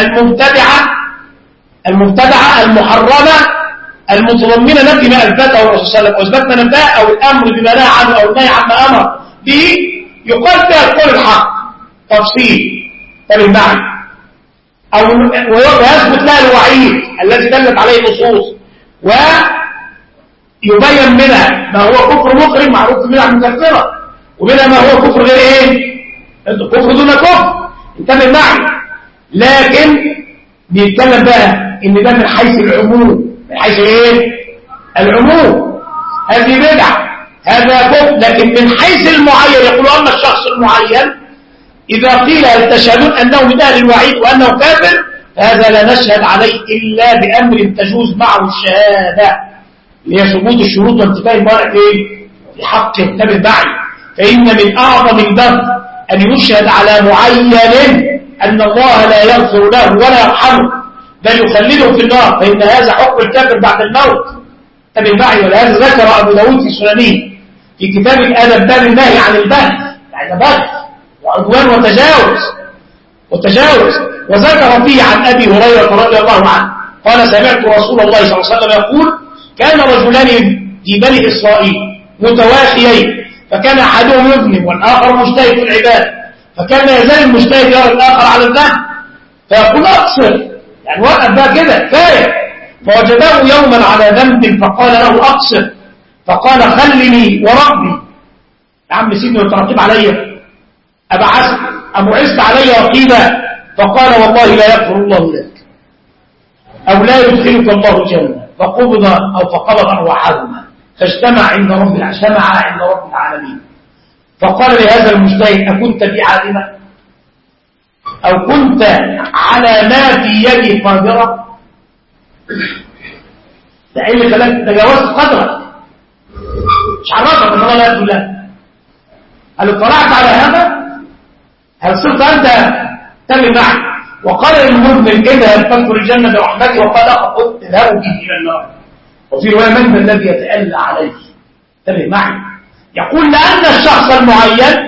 المبتدعة المحرمة المتضمنة نفي ما أثبته الرسول صلى الله عليه وسلم وأثبتنا نفاه أو الأمر بما نهى عنه أو النهي عما أمر به يقال فيها القول الحق تفصيل. تبه معي. أو ويثبت لها الوعيد الذي دلت عليه النصوص، ويبين منها ما هو كفر مخرج معروف منها مكفرة، ومنها ما هو كفر غير ايه؟ كفر دون كفر. انتبه معي. لكن بيتكلم بقى ان ده من حيث العموم، من حيث ايه؟ العموم. هذه بدعة، هذا كفر. لكن من حيث المعين يقول أما الشخص المعين إذا قيل هل تشهدون أنه من أهل الوعيد وأنه كافر، هذا لا نشهد عليه إلا بأمر تجوز معه الشهادة، اللي هي ثبوت الشروط وانتفاء الموانع في حق. انتبه معي. فإن من أعظم الذنب أن يشهد على معين أن الله لا يغفر له ولا يرحمه بل يخلده في النار، فإن هذا حكم الكافر بعد الموت. انتبه معي. ولهذا ذكر أبو داود في سننه في كتاب الأدب باب النهي عن البغي، يعني بغي وعدوان وتجاوز، وذكر فيه عن أبي هريرة رضي الله عنه قال سمعت رسول الله صلى الله عليه وسلم يقول كان رجلان في بني إسرائيل متواخيين، فكان أحدهم يذنب والآخر مجتهد في العبادة، فكان يزال المجتهد يرى الآخر على الذنب فيقول أقصر، يعني وقف بقى كده كفاية. فوجداه يوما على ذنب فقال له أقصر، فقال خلني وربي يا عم سيدني وترتب علي أبعثت علي رقيبا، فقال والله لا يغفر الله لك أو لا يدخلك الله الجنة، فقبض أرواحهما فاجتمع عند رب العالمين. فقال لهذا المجتهد أكنت بي عالما أو كنت على ما في يدي قادرة؟ ده إيه اللي خلاك تجاوزت قدرك؟ مش عرفك ان الله لا يغفر لك. هل اطلعت على هذا؟ هل صرت أنت تبي معي؟ وقال للمؤمن اذهب فادخل الجنة برحمتي، وقال قلت اذهبوا به إلى النار. وفي رواية من الذي يتألى عليه؟ تبي معي. يقول لأن الشخص المعين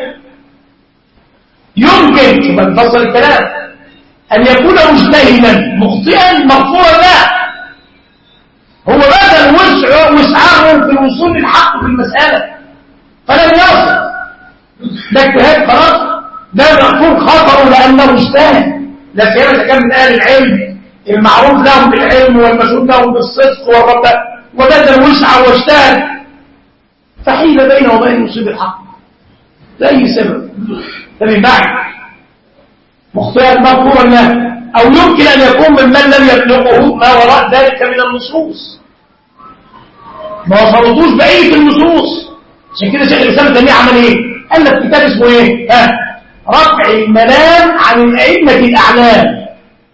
يمكن شوف نفصل الكلام أن يكون مجتهدا مخطئا مغفورا له، هو بذل وسعه في الوصول للحق في المسألة فلم يصل، ده اجتهاد خلاص، ده مغفور خطره لأنه اجتهد، لا سيما كان من أهل العلم المعروف لهم بالعلم والمشهود لهم بالصدق والربا، وبذل وسعه واجتهد فحيل بينه وبين يصيب الحق لأي سبب. فمن بعد مخطئا مغفورا له، أو يمكن أن يكون ممن لم يبلغه ما وراء ذلك من النصوص، ما وصلتوش بقية النصوص. عشان كده شيخ الإسلام تيمية عمل إيه؟ قال لك كتاب اسمه إيه؟ رفع الملام عن الأئمة الأعلام،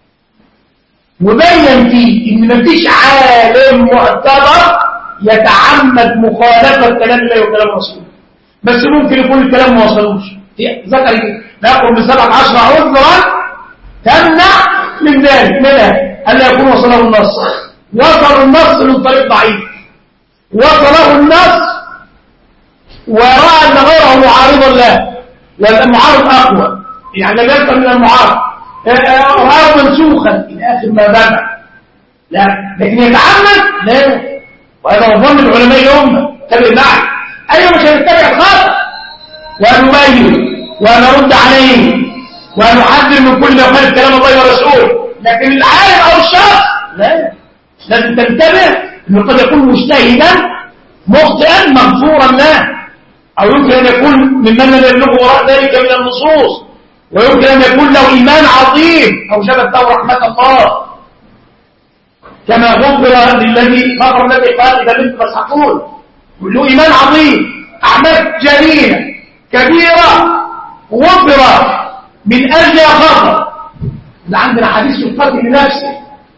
وبين فيه إن مفيش عالم معتبر يتعمد مخالفة كلام الله وكلام رسوله، بس ممكن يكون الكلام ما وصلوش. ذكر لا يقول ب17 عذرا تمنع من ذلك، منها ألا يكون وصله النص، وصل النص من طريق ضعيف، وصله النص ورأى أن غيره معارضا له والمعارض أقوى، يعني لم من المعارض رأى منسوخا إلى آخر ما بدأ، لا لكن يتعمد لا. وهذا ظن العلماء الأمة. تبع معي أيوة مش هنتبع الخطأ ونبين ونرد عليه ونحذر من كل ما يخالف كلام الله ورسوله، لكن العالم أو الشخص لا، لازم تنتبه أنه قد يكون مجتهدا مخطئا مغفورا له، أو يمكن أن يكون ممن لم يبلغه وراء ذلك من النصوص، ويمكن أن يكون له إيمان عظيم أو شبت له رحمة الله، كما غفر للذي غفر الذي قال إذا بنت مسحقون له إيمان عظيم، أعمال جليلة كبيرة غفر من أجل خطر. ده عندنا حديث في القتل لنفسه،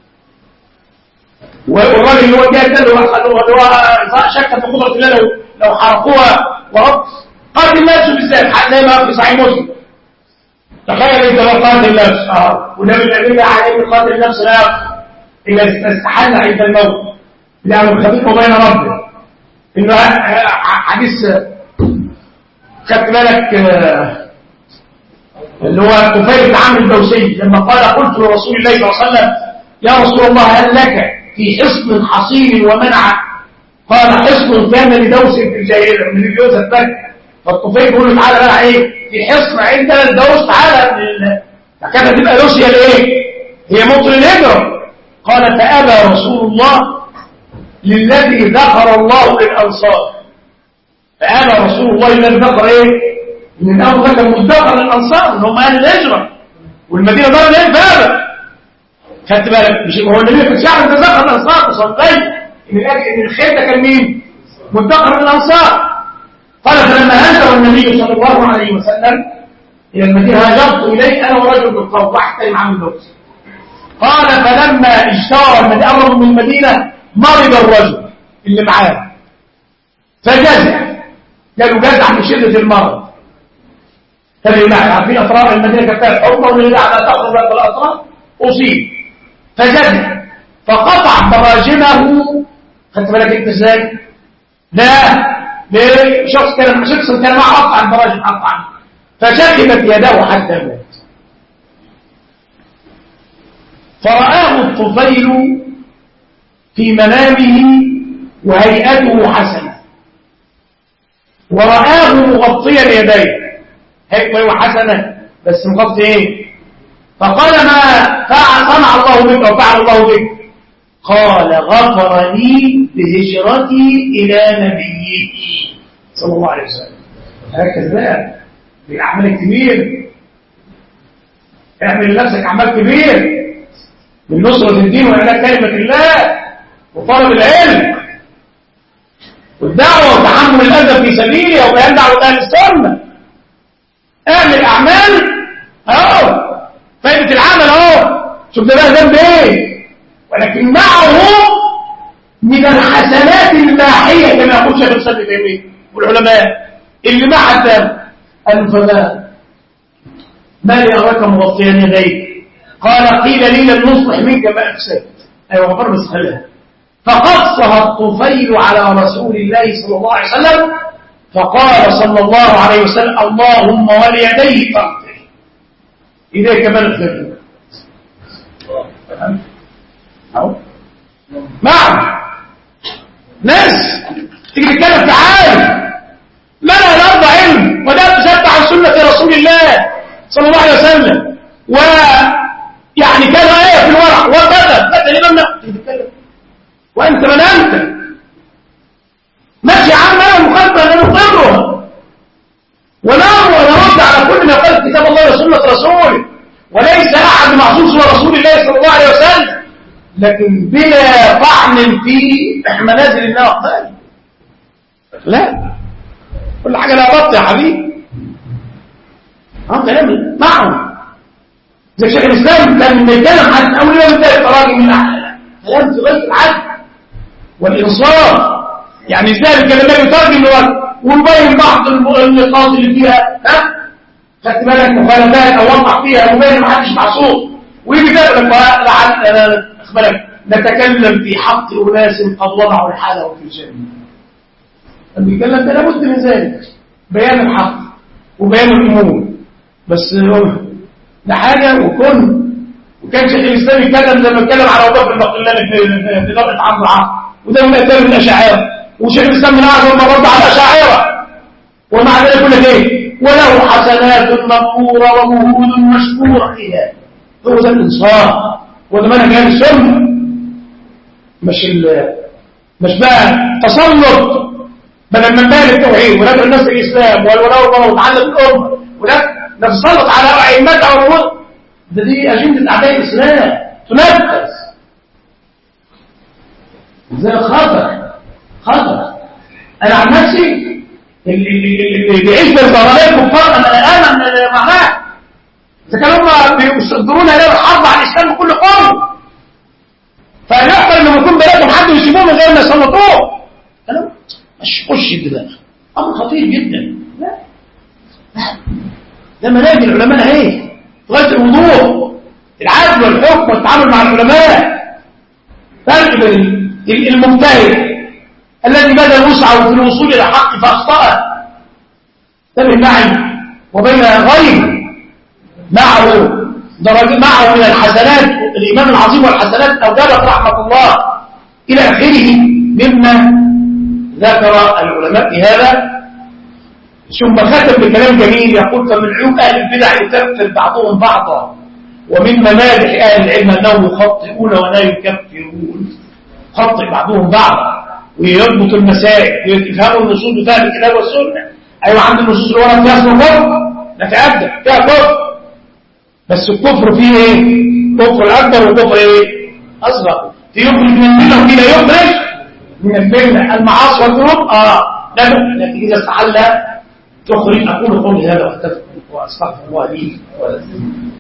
والراجل اللي هو جاء ده اللي هو شك في قدرة الله لو حرقوها ورب قاتل نفسه بالذات، حتى ما في صحيح مسلم. تخيل انت لو قاتل نفسه والنبي الأمين عليه قاتل نفسه لا إلا استحل عند الموت لأنه الخبيث وبين ربه. إنه حديث خدت بالك اللي هو طفيل بن عمرو الدوسي لما قال قلت لرسول الله صلى الله عليه وسلم يا رسول الله هل لك في حصن حصين ومنع؟ قال حصن كان لدوس في الجاهلية من الجوز الثاني. فالطفيل يقول له تعالى بقى ايه في حصن عندنا الدوس، تعالى فكانت تبقى روسيا الايه هي موطن الهجرة. قال فأبى رسول الله للذي ذكر الله للأنصار. فأبى رسول الله للذي ذكر إيه؟ من أول ذكر مدخر للأنصار اللي هم أهل الهجرة والمدينة دار الهجرة. فأبى. خدت بالك مش هو النبي كان شعر تذكر الأنصار وصلي إن الخير ده كان مين؟ مدخر للأنصار. قال فلما هاجر النبي صلى الله عليه وسلم إلى المدينة هاجرت إليه أنا ورجل بالقوم واحد كلمة عن اللوز. قال فلما اجتار المدينة قرب من المدينة مرض الرجل اللي معاه فجزع. قالوا جزع من شدة المرض. عارفين أطراف المدينة كانت فيها الحمى واللي على تأخذ ذات الأطراف أصيب فجزع فقطع براجمه. خدت بالك أنت إزاي؟ لا شخص كان معه قطع البراجم قطع فشكبت يده حتى مات. فرآه الطفيل في منامه وهيئته حسنة ورآه مغطيا يديه هيئته حسنة بس مغطي ايه؟ فقال ما صنع الله بك وفعل الله بك؟ قال غفرني بهجرتي إلى نبيه صلى الله عليه وسلم. هكذا بقى بالأعمال الكبير اعمل لنفسك أعمال كبير من نصرة الدين وإعلاء كلمة الله وطلب العلم والدعوة وتحمل الأذى في سبيله وبيان دعوة أهل السنة. اعمل أعمال أهو فائدة العمل أهو شوف ده بقى ذنب إيه ولكن معه من الحسنات الماحية كما يقول شيخ الإسلام ابن تيمية والعلماء اللي مع الذنب الفلاح ما لي أراك مغطيا يديك؟ قال قيل لي لن نصلح منك ما أفسدت. أيوة غفر مسخلها. فقصها الطفيل على رسول الله صلى الله عليه وسلم فقال صلى الله عليه وسلم اللهم وليديه فاغفر إذا كمان الخير. نعم ناس تيجي تتكلم تعالى ما لا يرضى علم ولا تشد عن سنة رسول الله صلى الله عليه وسلم ويعني كان آية في الورع وكذا لمن تتكلم وأنت من أنت ماشي عما مخالفة لنقرها ونرد على كل ما قال كتاب الله وسنة رسوله وليس أحد معصوم سوى رسول الله صلى الله عليه وسلم لكن بلا طعن في منازل الله أقبال. لا كل حاجة لا ضبط يا حبيبي. كلام معه زي شيخ الإسلام كان بيتكلم عن أول يوم ده الفراغ من كلام في غاية العدل والإنصاف. يعني ازاي الكلمات يترجم ويبين بعض النقاط اللي فيها خدت بالك مخالفات أو وقع فيها مبين ما حدش معصوم ويجي كده لعل أخبرك نتكلم في حق أناس قد وضعوا الحالة في الجنة. بيتكلم ده لابد من ذلك بيان الحق وبيان الأمور بس ده حاجة وكان شيخ الإسلام يتكلم لما اتكلم على وضع البقلان في نقطة عبد العاق وده من أتام الأشاعرة وشيخ الإسلام من أعظم ما رد على الأشاعرة ومع ذلك كل ايه وله حسنات مغفورة ومهود مشكورة فيها. هو ده الإنصاف وده منهج أهل السنة مش بقى تسلط بدل من بال التوحيد وندعو الناس الإسلام والولاء والبراء وتعلم الأمة نتسلط على أئمتها ونقول دي أجندة أعداء الإسلام تنفذ. ده خطر. أنا عن نفسي اللي بيعيش بالضربات كفار أنا آمن معناه إذا كانوا هم بيصدرون إلى الحرب على الإسلام بكل قوة فيحصل إنه يكون بلادهم حد يسيبوه من غير ما يسلطوه. أنا مش خش الدماغ أمر خطير جدا. لا ده مناهج العلماء اهي غاية الوضوح العدل والحكم والتعامل مع العلماء. فرق بين المجتهد الذي بذل وسعه في الوصول الى الحق فاخطأ تبع معي وبين غيره معه من الحسنات الإمام العظيم والحسنات أوجبت رحمة الله إلى آخره مما ذكر العلماء في هذا. ثم ختم بكلام جميل يقول فمن عيوب أهل البدع يكفر بعضهم بعضا ومن ممادح أهل العلم أنهم يخطئون ولا يكفرون، يخطئ بعضهم بعضا ويربط المسائل ويفهموا النصوص بتاع الكتاب والسنة. أيوة عند النصوص اللي ورا فيها اسمه كفر نتأدى فيها كفر، بس الكفر فيه ايه؟ كفر الأكبر وكفر ايه؟ أصغر. في يخرج من الملة وفي لا يخرج من الملة. المعاصي والذنوب لكن إذا استحل تخرج. أقول قولي هذا وأستغفر الله لي ولكم.